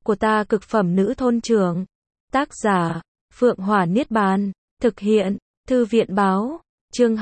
của ta cực phẩm nữ thôn trưởng. Tác giả, Phượng Hỏa Niết Bàn. Thực hiện, Thư viện báo. Chương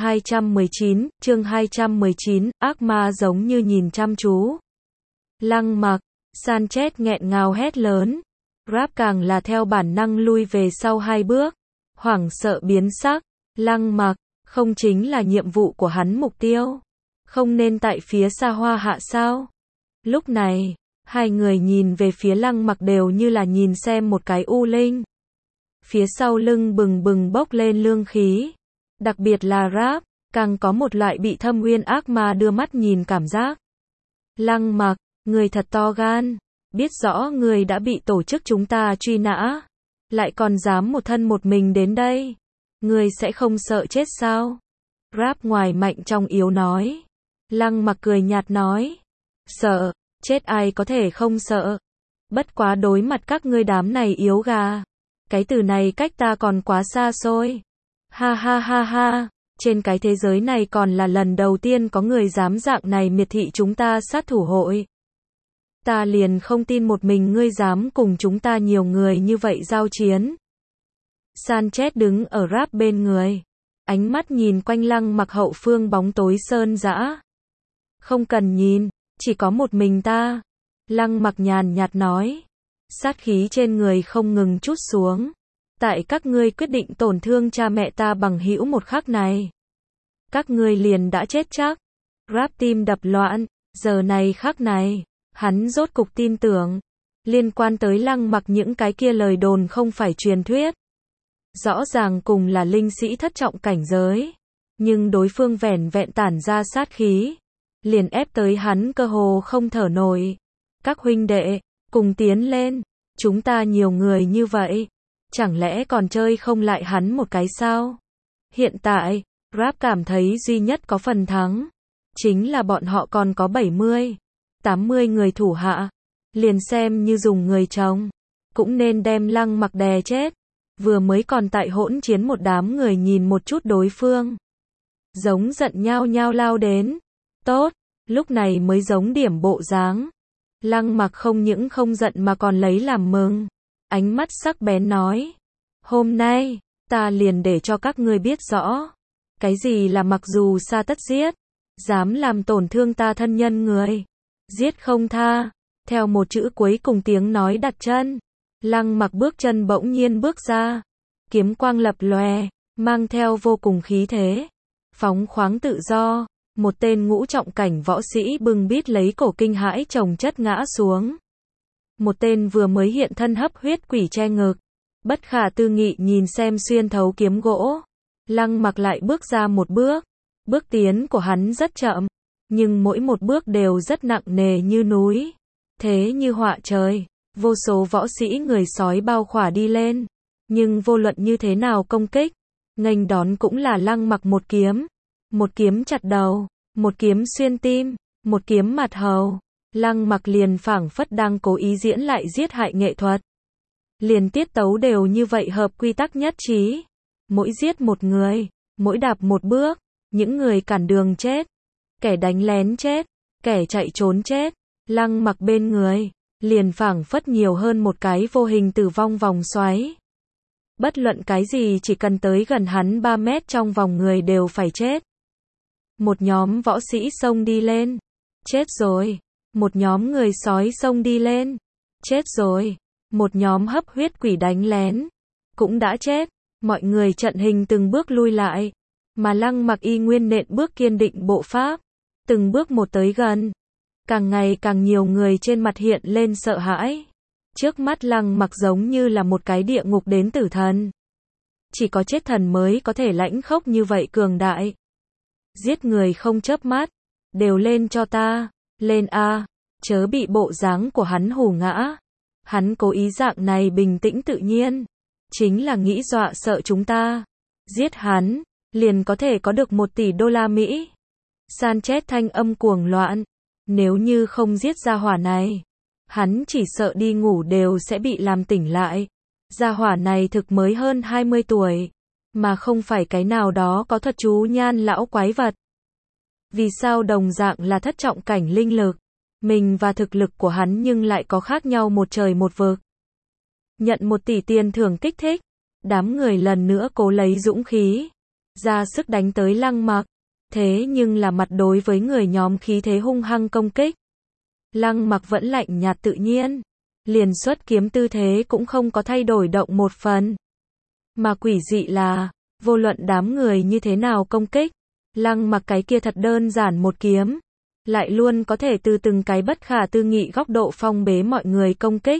219, ác ma giống như nhìn chăm chú. Lăng Mặc, Sanchez nghẹn ngào hét lớn. Rap càng là theo bản năng lui về sau 2 bước. Hoảng sợ biến sắc. Lăng Mặc, không chính là nhiệm vụ của hắn mục tiêu. Không nên tại phía xa Hoa Hạ sao? Lúc này, hai người nhìn về phía Lăng Mặc đều như là nhìn xem một cái u linh. Phía sau lưng bừng bừng bốc lên lương khí. Đặc biệt là Rap, càng có một loại bị thâm uyên ác ma đưa mắt nhìn cảm giác. Lăng Mặc, người thật to gan. Biết rõ người đã bị tổ chức chúng ta truy nã. Lại còn dám một thân một mình đến đây. Người sẽ không sợ chết sao? Rap ngoài mạnh trong yếu nói. Lăng Mặc cười nhạt nói. Sợ, chết ai có thể không sợ. Bất quá đối mặt các ngươi đám này yếu gà. Cái từ này cách ta còn quá xa xôi. Ha ha ha ha, trên cái thế giới này còn là lần đầu tiên có người dám dạng này miệt thị chúng ta sát thủ hội. Ta liền không tin một mình ngươi dám cùng chúng ta nhiều người như vậy giao chiến. Sanchez đứng ở Rap bên người. Ánh mắt nhìn quanh Lăng Mặc hậu phương bóng tối sơn dã. Không cần nhìn, chỉ có một mình ta. Lăng Mặc nhàn nhạt nói. Sát khí trên người không ngừng trút xuống. Tại các ngươi quyết định tổn thương cha mẹ ta bằng hữu một khắc này. Các ngươi liền đã chết chắc. Rap tim đập loạn, giờ này khắc này, hắn rốt cục tin tưởng. Liên quan tới Lăng Mặc những cái kia lời đồn không phải truyền thuyết. Rõ ràng cùng là linh sĩ thất trọng cảnh giới. Nhưng đối phương vẻn vẹn tản ra sát khí. Liền ép tới hắn cơ hồ không thở nổi. Các huynh đệ, cùng tiến lên. Chúng ta nhiều người như vậy. Chẳng lẽ còn chơi không lại hắn một cái sao? Hiện tại, Rap cảm thấy duy nhất có phần thắng. Chính là bọn họ còn có 70, 80 người thủ hạ. Liền xem như dùng người chồng. Cũng nên đem Lăng Mặc đè chết. Vừa mới còn tại hỗn chiến một đám người nhìn một chút đối phương. Giống giận nhao nhao lao đến. Tốt, lúc này mới giống điểm bộ dáng. Lăng Mặc không những không giận mà còn lấy làm mừng. Ánh mắt sắc bén nói. Hôm nay, ta liền để cho các ngươi biết rõ. Cái gì là mặc dù xa tất giết. Dám làm tổn thương ta thân nhân người. Giết không tha. Theo một chữ cuối cùng tiếng nói đặt chân. Lăng Mặc bước chân bỗng nhiên bước ra. Kiếm quang lập lòe. Mang theo vô cùng khí thế. Phóng khoáng tự do. Một tên ngũ trọng cảnh võ sĩ bưng bít lấy cổ kinh hãi chồng chất ngã xuống. Một tên vừa mới hiện thân hấp huyết quỷ che ngực. Bất khả tư nghị nhìn xem xuyên thấu kiếm gỗ. Lăng Mặc lại bước ra một bước. Bước tiến của hắn rất chậm. Nhưng mỗi một bước đều rất nặng nề như núi. Thế như họa trời. Vô số võ sĩ người sói bao khỏa đi lên. Nhưng vô luận như thế nào công kích. Nghênh đón cũng là Lăng Mặc một kiếm. Một kiếm chặt đầu. Một kiếm xuyên tim. Một kiếm mặt hầu. Lăng Mặc liền phảng phất đang cố ý diễn lại giết hại nghệ thuật. Liền tiết tấu đều như vậy hợp quy tắc nhất trí. Mỗi giết một người, mỗi đạp một bước, những người cản đường chết, kẻ đánh lén chết, kẻ chạy trốn chết. Lăng Mặc bên người, liền phảng phất nhiều hơn một cái vô hình tử vong vòng xoáy. Bất luận cái gì chỉ cần tới gần hắn 3 mét trong vòng người đều phải chết. Một nhóm võ sĩ xông đi lên. Chết rồi. Một nhóm người sói xông đi lên. Chết rồi. Một nhóm hấp huyết quỷ đánh lén. Cũng đã chết. Mọi người trận hình từng bước lui lại. Mà Lăng Mặc y nguyên nện bước kiên định bộ pháp. Từng bước một tới gần. Càng ngày càng nhiều người trên mặt hiện lên sợ hãi. Trước mắt Lăng Mặc giống như là một cái địa ngục đến tử thần. Chỉ có chết thần mới có thể lãnh khốc như vậy cường đại. Giết người không chớp mắt. Đều lên cho ta. Lên a, chớ bị bộ dáng của hắn hù ngã. Hắn cố ý dạng này bình tĩnh tự nhiên. Chính là nghĩ dọa sợ chúng ta. Giết hắn, liền có thể có được 1 tỷ đô la Mỹ. Sanchez thanh âm cuồng loạn. Nếu như không giết gia hỏa này, hắn chỉ sợ đi ngủ đều sẽ bị làm tỉnh lại. Gia hỏa này thực mới hơn 20 tuổi. Mà không phải cái nào đó có thuật chú nhan lão quái vật. Vì sao đồng dạng là thất trọng cảnh linh lực, Mình và thực lực của hắn nhưng lại có khác nhau một trời một vực. Nhận 1 tỷ tiền thưởng kích thích, đám người lần nữa cố lấy dũng khí, ra sức đánh tới Lăng Mặc. Thế nhưng là mặt đối với người nhóm khí thế hung hăng công kích. Lăng Mặc vẫn lạnh nhạt tự nhiên, liền xuất kiếm tư thế cũng không có thay đổi động một phần. Mà quỷ dị là, vô luận đám người như thế nào công kích, Lăng Mặc cái kia thật đơn giản một kiếm, lại luôn có thể từ từng cái bất khả tư nghị góc độ phong bế mọi người công kích.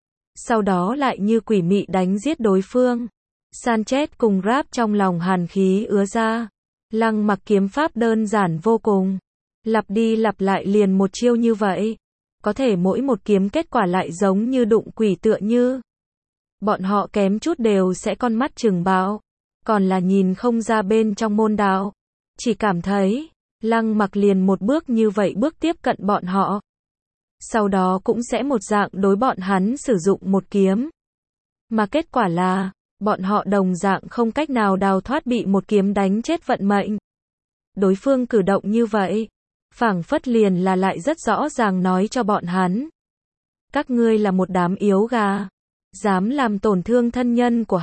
Sau đó lại như quỷ mị đánh giết đối phương. Sanchez cùng Rap trong lòng hàn khí ứa ra. Lăng Mặc kiếm pháp đơn giản vô cùng, lặp đi lặp lại liền một chiêu như vậy, có thể mỗi một kiếm kết quả lại giống như đụng quỷ tựa như. Bọn họ kém chút đều sẽ con mắt trừng báo, còn là nhìn không ra bên trong môn đạo, chỉ cảm thấy, Lăng Mặc liền một bước như vậy bước tiếp cận bọn họ. Sau đó cũng sẽ một dạng đối bọn hắn sử dụng một kiếm. Mà kết quả là, bọn họ đồng dạng không cách nào đào thoát bị một kiếm đánh chết vận mệnh. Đối phương cử động như vậy, phảng phất liền là lại rất rõ ràng nói cho bọn hắn. Các ngươi là một đám yếu gà, dám làm tổn thương thân nhân của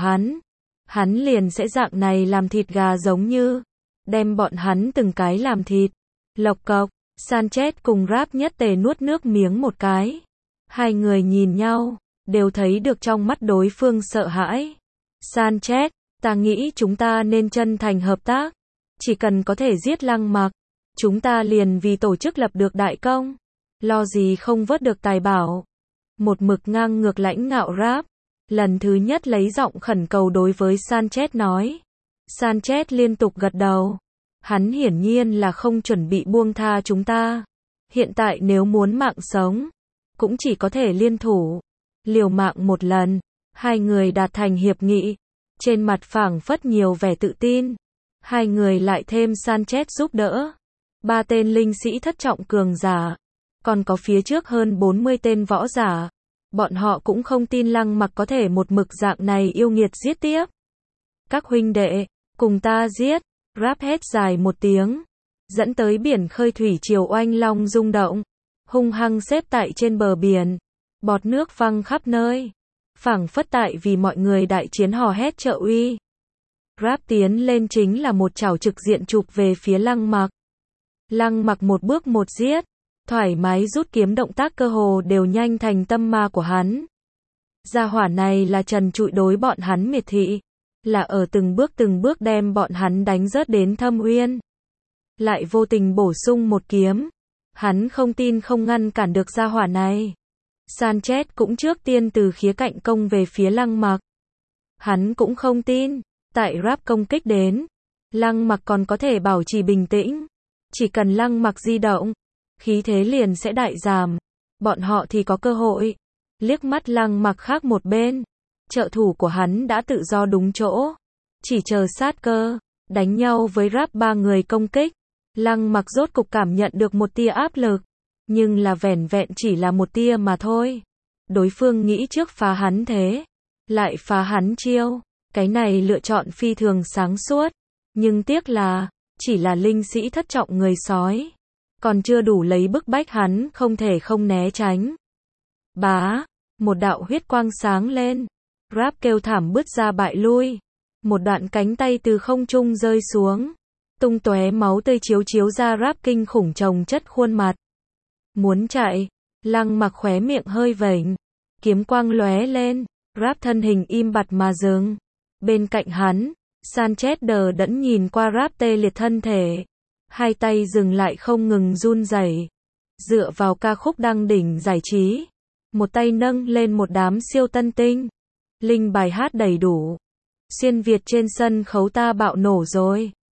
hắn liền sẽ dạng này làm thịt gà giống như, đem bọn hắn từng cái làm thịt. Lộc cộc, Sanchez cùng Rap nhất tề nuốt nước miếng một cái. Hai người nhìn nhau, đều thấy được trong mắt đối phương sợ hãi. Sanchez, ta nghĩ chúng ta nên chân thành hợp tác. Chỉ cần có thể giết Lăng Mặc, chúng ta liền vì tổ chức lập được đại công. Lo gì không vớt được tài bảo. Một mực ngang ngược lãnh ngạo Rap, lần thứ nhất lấy giọng khẩn cầu đối với Sanchez nói. Sanchez liên tục gật đầu. Hắn hiển nhiên là không chuẩn bị buông tha chúng ta. Hiện tại nếu muốn mạng sống, cũng chỉ có thể liên thủ, liều mạng một lần. Hai người đạt thành hiệp nghị, trên mặt phảng phất nhiều vẻ tự tin. Hai người lại thêm Sanchez giúp đỡ. 3 tên linh sĩ thất trọng cường giả, còn có phía trước hơn 40 tên võ giả. Bọn họ cũng không tin Lăng Mặc có thể một mực dạng này yêu nghiệt giết tiếp. Các huynh đệ, cùng ta giết. Rap hét dài một tiếng, dẫn tới biển khơi thủy triều oanh long rung động, hung hăng xếp tại trên bờ biển, bọt nước văng khắp nơi, phảng phất tại vì mọi người đại chiến hò hét trợ uy. Rap tiến lên chính là một chảo trực diện chụp về phía Lăng Mặc. Lăng Mặc một bước một giết, thoải mái rút kiếm động tác cơ hồ đều nhanh thành tâm ma của hắn. Gia hỏa này là trần trụi đối bọn hắn miệt thị, là ở từng bước đem bọn hắn đánh rớt đến thâm uyên. Lại vô tình bổ sung một kiếm. Hắn không tin không ngăn cản được gia hỏa này. Sanchez cũng trước tiên từ khía cạnh công về phía Lăng Mặc. Hắn cũng không tin, tại Rap công kích đến, Lăng Mặc còn có thể bảo trì bình tĩnh. Chỉ cần Lăng Mặc di động, khí thế liền sẽ đại giảm. Bọn họ thì có cơ hội. Liếc mắt Lăng Mặc khác một bên. Trợ thủ của hắn đã tự do đúng chỗ, chỉ chờ sát cơ, đánh nhau với Rap 3 người công kích. Lăng Mặc rốt cục cảm nhận được một tia áp lực, nhưng là vẻn vẹn chỉ là một tia mà thôi. Đối phương nghĩ trước phá hắn thế, lại phá hắn chiêu, cái này lựa chọn phi thường sáng suốt, nhưng tiếc là, chỉ là linh sĩ thất trọng người sói, còn chưa đủ lấy bức bách hắn không thể không né tránh. Bá, một đạo huyết quang sáng lên. Rap kêu thảm bứt ra bại lui. Một đoạn cánh tay từ không trung rơi xuống, tung tóe máu tươi chiếu ra Rap kinh khủng chồng chất khuôn mặt. Muốn chạy, Lăng Mặc khóe miệng hơi vểnh, kiếm quang lóe lên, Rap thân hình im bặt mà dừng. Bên cạnh hắn, Sanchez đờ đẫn nhìn qua Rap tê liệt thân thể, hai tay dừng lại không ngừng run rẩy. Dựa vào ca khúc đăng đỉnh giải trí, một tay nâng lên một đám siêu tân tinh. Linh bài hát đầy đủ. Xuyên Việt trên sân khấu ta bạo nổ rồi.